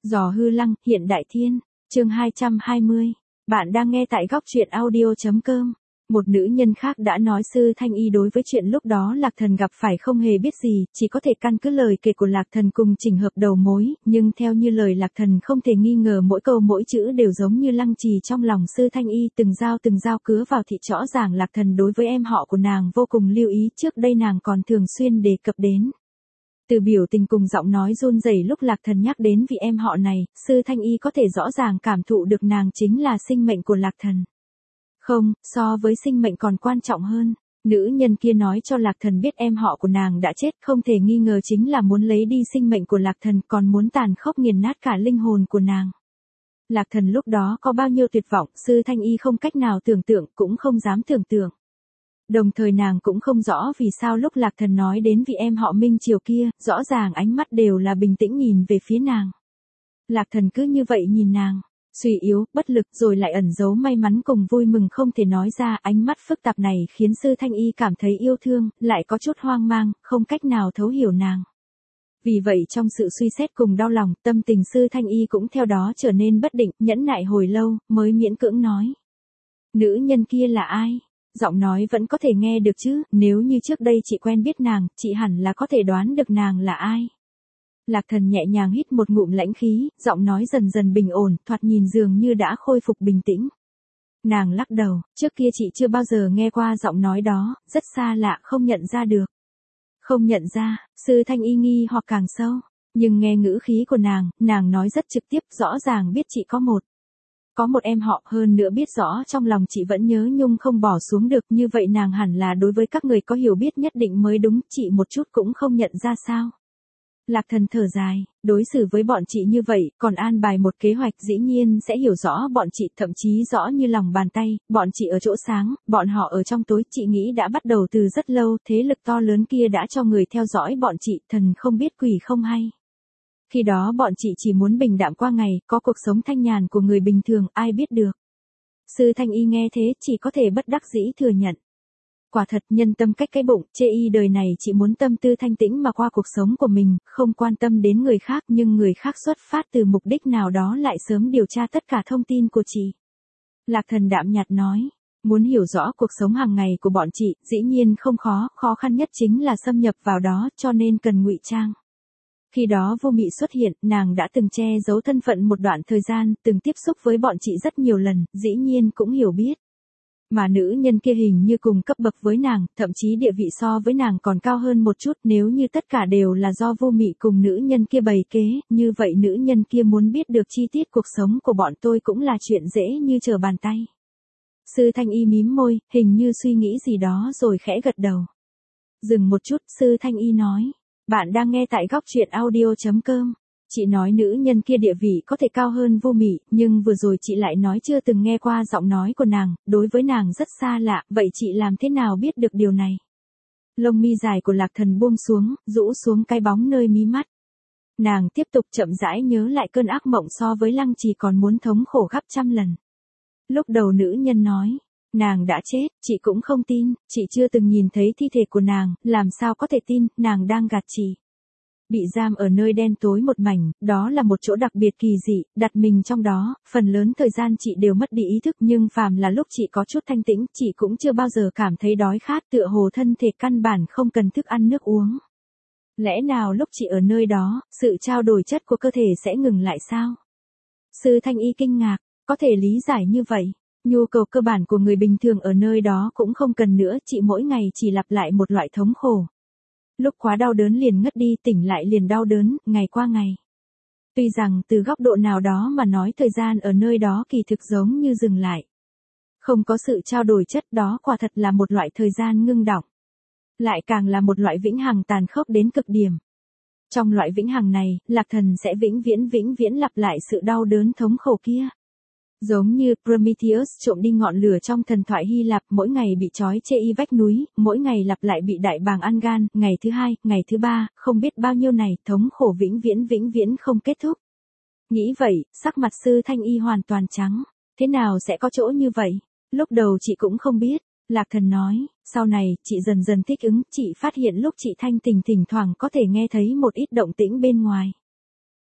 Giò hư lăng, hiện đại thiên, chương 220. Bạn đang nghe tại góc truyện audio.com. Một nữ nhân khác đã nói Sư Thanh Y đối với chuyện lúc đó Lạc Thần gặp phải không hề biết gì, chỉ có thể căn cứ lời kể của Lạc Thần cùng chỉnh hợp đầu mối, nhưng theo như lời Lạc Thần không thể nghi ngờ mỗi câu mỗi chữ đều giống như lăng trì trong lòng Sư Thanh Y, từng dao cứa vào thịt. Rõ ràng Lạc Thần đối với em họ của nàng vô cùng lưu ý, trước đây nàng còn thường xuyên đề cập đến. Từ biểu tình cùng giọng nói run rẩy lúc Lạc Thần nhắc đến vị em họ này, Sư Thanh Y có thể rõ ràng cảm thụ được nàng chính là sinh mệnh của Lạc Thần. Không, so với sinh mệnh còn quan trọng hơn. Nữ nhân kia nói cho Lạc Thần biết em họ của nàng đã chết, không thể nghi ngờ chính là muốn lấy đi sinh mệnh của Lạc Thần, còn muốn tàn khốc nghiền nát cả linh hồn của nàng. Lạc Thần lúc đó có bao nhiêu tuyệt vọng, Sư Thanh Y không cách nào tưởng tượng, cũng không dám tưởng tượng. Đồng thời nàng cũng không rõ vì sao lúc Lạc Thần nói đến vị em họ Minh Triều kia, rõ ràng ánh mắt đều là bình tĩnh nhìn về phía nàng. Lạc Thần cứ như vậy nhìn nàng, suy yếu, bất lực, rồi lại ẩn giấu may mắn cùng vui mừng không thể nói ra. Ánh mắt phức tạp này khiến Sư Thanh Y cảm thấy yêu thương, lại có chút hoang mang, không cách nào thấu hiểu nàng. Vì vậy trong sự suy xét cùng đau lòng, tâm tình Sư Thanh Y cũng theo đó trở nên bất định, nhẫn nại hồi lâu, mới miễn cưỡng nói. Nữ nhân kia là ai? Giọng nói vẫn có thể nghe được chứ, nếu như trước đây chị quen biết nàng, chị hẳn là có thể đoán được nàng là ai. Lạc Thần nhẹ nhàng hít một ngụm lãnh khí, giọng nói dần dần bình ổn, thoạt nhìn dường như đã khôi phục bình tĩnh. Nàng lắc đầu, trước kia chị chưa bao giờ nghe qua giọng nói đó, rất xa lạ, không nhận ra được. Không nhận ra, Sư Thanh Y nghi hoặc càng sâu, nhưng nghe ngữ khí của nàng nói rất trực tiếp, rõ ràng biết chị có một em họ, hơn nữa biết rõ trong lòng chị vẫn nhớ nhung không bỏ xuống được, như vậy nàng hẳn là đối với các người có hiểu biết nhất định mới đúng, chị một chút cũng không nhận ra sao. Lạc Thần thở dài, đối xử với bọn chị như vậy, còn an bài một kế hoạch, dĩ nhiên sẽ hiểu rõ bọn chị, thậm chí rõ như lòng bàn tay. Bọn chị ở chỗ sáng, bọn họ ở trong tối, chị nghĩ đã bắt đầu từ rất lâu, thế lực to lớn kia đã cho người theo dõi bọn chị, thần không biết quỷ không hay. Khi đó bọn chị chỉ muốn bình đạm qua ngày, có cuộc sống thanh nhàn của người bình thường, ai biết được. Sư Thanh Y nghe thế chỉ có thể bất đắc dĩ thừa nhận. Quả thật, nhân tâm cách cái bụng, chê y đời này chỉ muốn tâm tư thanh tĩnh mà qua cuộc sống của mình, không quan tâm đến người khác, nhưng người khác xuất phát từ mục đích nào đó lại sớm điều tra tất cả thông tin của chị. Lạc Thần đạm nhạt nói, muốn hiểu rõ cuộc sống hàng ngày của bọn chị, dĩ nhiên không khó khăn nhất chính là xâm nhập vào đó, cho nên cần ngụy trang. Khi đó Vô Mị xuất hiện, nàng đã từng che giấu thân phận một đoạn thời gian, từng tiếp xúc với bọn chị rất nhiều lần, dĩ nhiên cũng hiểu biết. Mà nữ nhân kia hình như cùng cấp bậc với nàng, thậm chí địa vị so với nàng còn cao hơn một chút, nếu như tất cả đều là do Vô Mị cùng nữ nhân kia bày kế, như vậy nữ nhân kia muốn biết được chi tiết cuộc sống của bọn tôi cũng là chuyện dễ như trở bàn tay. Sư Thanh Y mím môi, hình như suy nghĩ gì đó rồi khẽ gật đầu. Dừng một chút, Sư Thanh Y nói. Bạn đang nghe tại góc truyện audio.com. Chị nói nữ nhân kia địa vị có thể cao hơn Vô Mị, nhưng vừa rồi chị lại nói chưa từng nghe qua giọng nói của nàng, đối với nàng rất xa lạ, vậy chị làm thế nào biết được điều này? Lông mi dài của Lạc Thần buông xuống, rũ xuống cái bóng nơi mí mắt. Nàng tiếp tục chậm rãi nhớ lại cơn ác mộng so với Lăng Trì còn muốn thống khổ gấp trăm lần. Lúc đầu nữ nhân nói. Nàng đã chết, chị cũng không tin, chị chưa từng nhìn thấy thi thể của nàng, làm sao có thể tin, nàng đang gạt chị. Bị giam ở nơi đen tối một mảnh, đó là một chỗ đặc biệt kỳ dị, đặt mình trong đó, phần lớn thời gian chị đều mất đi ý thức, nhưng phàm là lúc chị có chút thanh tĩnh, chị cũng chưa bao giờ cảm thấy đói khát, tựa hồ thân thể căn bản không cần thức ăn nước uống. Lẽ nào lúc chị ở nơi đó, sự trao đổi chất của cơ thể sẽ ngừng lại sao? Sư Thanh Y kinh ngạc, có thể lý giải như vậy. Nhu cầu cơ bản của người bình thường ở nơi đó cũng không cần nữa, chị mỗi ngày chỉ lặp lại một loại thống khổ. Lúc quá đau đớn liền ngất đi, tỉnh lại liền đau đớn, ngày qua ngày. Tuy rằng từ góc độ nào đó mà nói thời gian ở nơi đó kỳ thực giống như dừng lại. Không có sự trao đổi chất, đó quả thật là một loại thời gian ngưng đọng. Lại càng là một loại vĩnh hằng tàn khốc đến cực điểm. Trong loại vĩnh hằng này, Lạc Thần sẽ vĩnh viễn lặp lại sự đau đớn thống khổ kia. Giống như Prometheus trộm đi ngọn lửa trong thần thoại Hy Lạp, mỗi ngày bị trói chê y vách núi, mỗi ngày lặp lại bị đại bàng ăn gan, ngày thứ hai, ngày thứ ba, không biết bao nhiêu này, thống khổ vĩnh viễn không kết thúc. Nghĩ vậy, sắc mặt Sư Thanh Y hoàn toàn trắng. Thế nào sẽ có chỗ như vậy? Lúc đầu chị cũng không biết. Lạc Thần nói, sau này, chị dần dần thích ứng, chị phát hiện lúc chị thanh tỉnh thỉnh thoảng có thể nghe thấy một ít động tĩnh bên ngoài.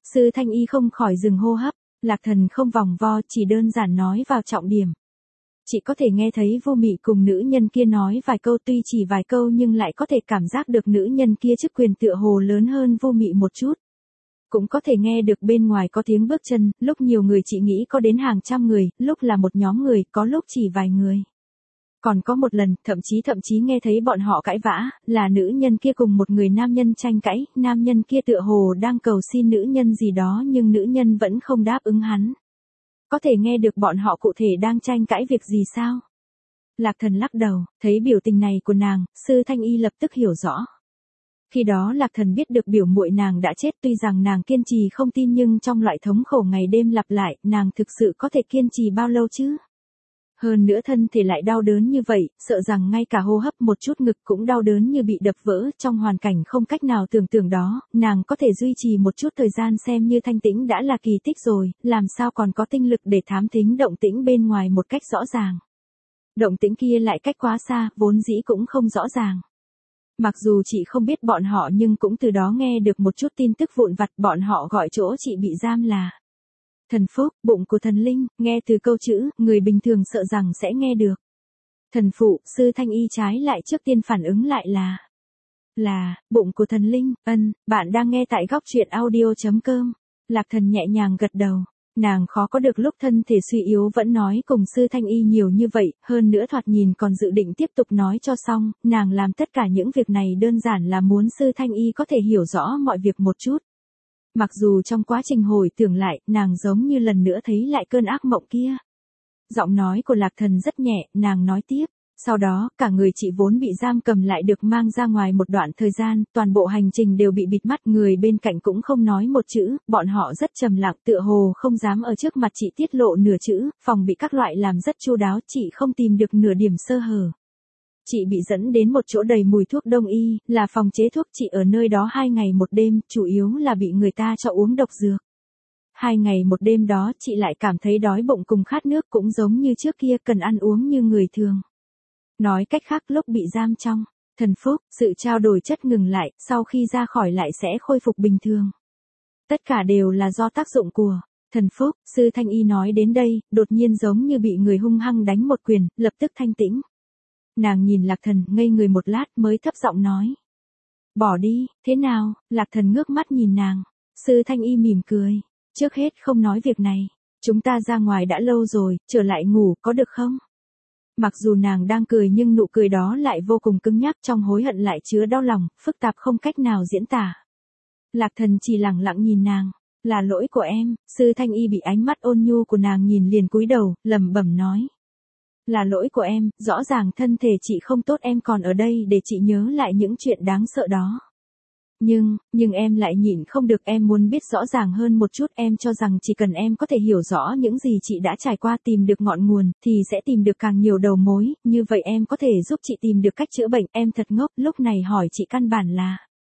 Sư Thanh Y không khỏi dừng hô hấp, Lạc Thần không vòng vo chỉ đơn giản nói vào trọng điểm. Chị có thể nghe thấy Vô Mị cùng nữ nhân kia nói vài câu, tuy chỉ vài câu nhưng lại có thể cảm giác được nữ nhân kia chức quyền tựa hồ lớn hơn Vô Mị một chút. Cũng có thể nghe được bên ngoài có tiếng bước chân, lúc nhiều người chị nghĩ có đến hàng trăm người, lúc là một nhóm người, có lúc chỉ vài người. Còn có một lần, thậm chí nghe thấy bọn họ cãi vã, là nữ nhân kia cùng một người nam nhân tranh cãi, nam nhân kia tựa hồ đang cầu xin nữ nhân gì đó nhưng nữ nhân vẫn không đáp ứng hắn. Có thể nghe được bọn họ cụ thể đang tranh cãi việc gì sao? Lạc Thần lắc đầu, thấy biểu tình này của nàng, Sư Thanh Y lập tức hiểu rõ. Khi đó Lạc Thần biết được biểu muội nàng đã chết, tuy rằng nàng kiên trì không tin nhưng trong loại thống khổ ngày đêm lặp lại, nàng thực sự có thể kiên trì bao lâu chứ? Hơn nữa thân thể lại đau đớn như vậy, sợ rằng ngay cả hô hấp một chút ngực cũng đau đớn như bị đập vỡ, trong hoàn cảnh không cách nào tưởng tượng đó, nàng có thể duy trì một chút thời gian xem như thanh tĩnh đã là kỳ tích rồi, làm sao còn có tinh lực để thám thính động tĩnh bên ngoài một cách rõ ràng. Động tĩnh kia lại cách quá xa, vốn dĩ cũng không rõ ràng. Mặc dù chị không biết bọn họ nhưng cũng từ đó nghe được một chút tin tức vụn vặt, bọn họ gọi chỗ chị bị giam là thần phúc, bụng của thần linh, nghe từ câu chữ, người bình thường sợ rằng sẽ nghe được. Thần phụ, Sư Thanh Y trái lại trước tiên phản ứng lại là, bụng của thần linh, bạn đang nghe tại góc truyện audio.com. Lạc Thần nhẹ nhàng gật đầu, nàng khó có được lúc thân thể suy yếu vẫn nói cùng Sư Thanh Y nhiều như vậy, hơn nữa thoạt nhìn còn dự định tiếp tục nói cho xong, nàng làm tất cả những việc này đơn giản là muốn Sư Thanh Y có thể hiểu rõ mọi việc một chút. Mặc dù trong quá trình hồi tưởng lại, nàng giống như lần nữa thấy lại cơn ác mộng kia. Giọng nói của Lạc Thần rất nhẹ, nàng nói tiếp. Sau đó, cả người chị vốn bị giam cầm lại được mang ra ngoài một đoạn thời gian, toàn bộ hành trình đều bị bịt mắt, người bên cạnh cũng không nói một chữ, bọn họ rất trầm lặng tựa hồ không dám ở trước mặt chị tiết lộ nửa chữ, phòng bị các loại làm rất chu đáo, chị không tìm được nửa điểm sơ hở. Chị bị dẫn đến một chỗ đầy mùi thuốc đông y, là phòng chế thuốc, chị ở nơi đó 2 ngày 1 đêm, chủ yếu là bị người ta cho uống độc dược. 2 ngày 1 đêm đó chị lại cảm thấy đói bụng cùng khát nước cũng giống như trước kia, cần ăn uống như người thường. Nói cách khác, lúc bị giam trong thần phúc, sự trao đổi chất ngừng lại, sau khi ra khỏi lại sẽ khôi phục bình thường. Tất cả đều là do tác dụng của thần phúc. Sư Thanh Y nói đến đây, đột nhiên giống như bị người hung hăng đánh một quyền, lập tức thanh tĩnh. Nàng nhìn Lạc Thần, ngây người một lát mới thấp giọng nói. Bỏ đi, thế nào? Lạc Thần ngước mắt nhìn nàng. Sư Thanh Y mỉm cười. Trước hết không nói việc này. Chúng ta ra ngoài đã lâu rồi, trở lại ngủ, có được không? Mặc dù nàng đang cười nhưng nụ cười đó lại vô cùng cứng nhắc, trong hối hận lại chứa đau lòng, phức tạp không cách nào diễn tả. Lạc Thần chỉ lặng lặng nhìn nàng. Là lỗi của em. Sư Thanh Y bị ánh mắt ôn nhu của nàng nhìn liền cúi đầu, lẩm bẩm nói. Là lỗi của em, rõ ràng thân thể chị không tốt, em còn ở đây để chị nhớ lại những chuyện đáng sợ đó. Nhưng em lại nhịn không được, em muốn biết rõ ràng hơn một chút, em cho rằng chỉ cần em có thể hiểu rõ những gì chị đã trải qua, tìm được ngọn nguồn, thì sẽ tìm được càng nhiều đầu mối, như vậy em có thể giúp chị tìm được cách chữa bệnh, em thật ngốc, lúc này hỏi chị căn bản là.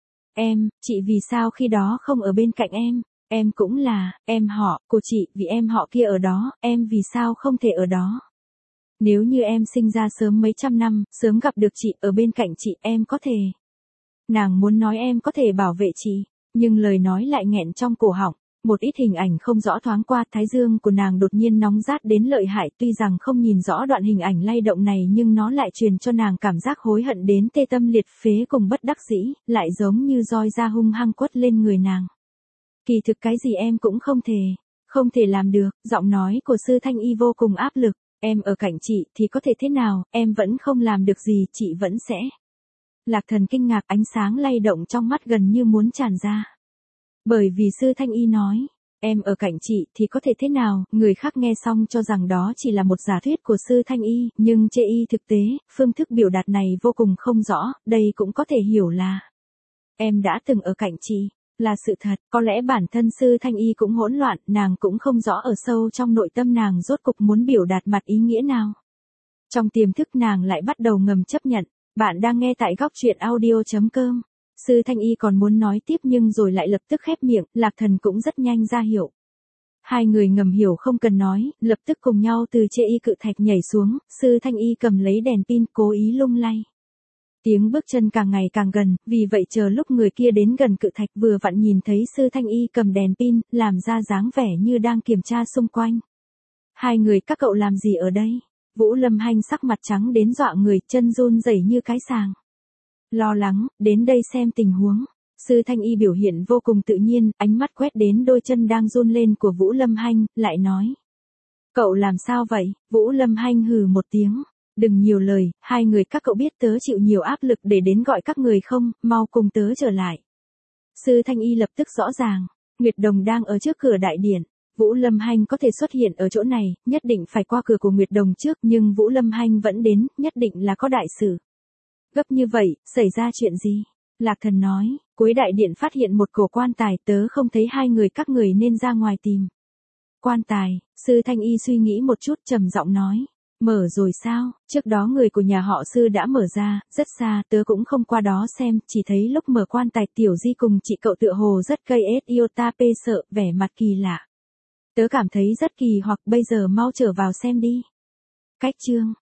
Chị vì sao khi đó không ở bên cạnh em cũng là, em họ, của chị, vì em họ kia ở đó, em vì sao không thể ở đó. Nếu như em sinh ra sớm mấy trăm năm, sớm gặp được chị, ở bên cạnh chị, em có thể. Nàng muốn nói em có thể bảo vệ chị, nhưng lời nói lại nghẹn trong cổ họng. Một ít hình ảnh không rõ thoáng qua, thái dương của nàng đột nhiên nóng rát đến lợi hại, tuy rằng không nhìn rõ đoạn hình ảnh lay động này nhưng nó lại truyền cho nàng cảm giác hối hận đến tê tâm liệt phế cùng bất đắc dĩ, lại giống như roi da hung hăng quất lên người nàng. Kỳ thực cái gì em cũng không thể làm được, giọng nói của Sư Thanh Y vô cùng áp lực. Em ở cạnh chị thì có thể thế nào, em vẫn không làm được gì, chị vẫn sẽ. Lạc Thần kinh ngạc, ánh sáng lay động trong mắt gần như muốn tràn ra. Bởi vì Sư Thanh Y nói, em ở cạnh chị thì có thể thế nào, người khác nghe xong cho rằng đó chỉ là một giả thuyết của Sư Thanh Y, nhưng chê y thực tế, phương thức biểu đạt này vô cùng không rõ, đây cũng có thể hiểu là. Em đã từng ở cạnh chị. Là sự thật, có lẽ bản thân Sư Thanh Y cũng hỗn loạn, nàng cũng không rõ ở sâu trong nội tâm nàng rốt cục muốn biểu đạt mặt ý nghĩa nào. Trong tiềm thức nàng lại bắt đầu ngầm chấp nhận, bạn đang nghe tại góc truyện audio.com. Sư Thanh Y còn muốn nói tiếp nhưng rồi lại lập tức khép miệng, Lạc Thần cũng rất nhanh ra hiệu. Hai người ngầm hiểu không cần nói, lập tức cùng nhau từ chê y cự thạch nhảy xuống, Sư Thanh Y cầm lấy đèn pin cố ý lung lay. Tiếng bước chân càng ngày càng gần, vì vậy chờ lúc người kia đến gần cự thạch vừa vặn nhìn thấy Sư Thanh Y cầm đèn pin, làm ra dáng vẻ như đang kiểm tra xung quanh. Hai người các cậu làm gì ở đây? Vũ Lâm Hanh sắc mặt trắng đến dọa người, chân run rẩy như cái sàng. Lo lắng, đến đây xem tình huống. Sư Thanh Y biểu hiện vô cùng tự nhiên, ánh mắt quét đến đôi chân đang run lên của Vũ Lâm Hanh, lại nói. Cậu làm sao vậy? Vũ Lâm Hanh hừ một tiếng. Đừng nhiều lời, hai người các cậu biết tớ chịu nhiều áp lực để đến gọi các người không, mau cùng tớ trở lại. Sư Thanh Y lập tức rõ ràng, Nguyệt Đồng đang ở trước cửa đại điện. Vũ Lâm Hanh có thể xuất hiện ở chỗ này, nhất định phải qua cửa của Nguyệt Đồng trước, nhưng Vũ Lâm Hanh vẫn đến, nhất định là có đại sự. Gấp như vậy, xảy ra chuyện gì? Lạc Thần nói, cuối đại điện phát hiện một cổ quan tài, tớ không thấy hai người các người nên ra ngoài tìm. Quan tài, Sư Thanh Y suy nghĩ một chút trầm giọng nói. Mở rồi sao? Trước đó người của nhà họ Sư đã mở ra, rất xa, tớ cũng không qua đó xem, chỉ thấy lúc mở quan tài Tiểu Di cùng chị cậu tựa hồ rất gây iota p sợ, vẻ mặt kỳ lạ. Tớ cảm thấy rất kỳ hoặc bây giờ mau trở vào xem đi. Cách chương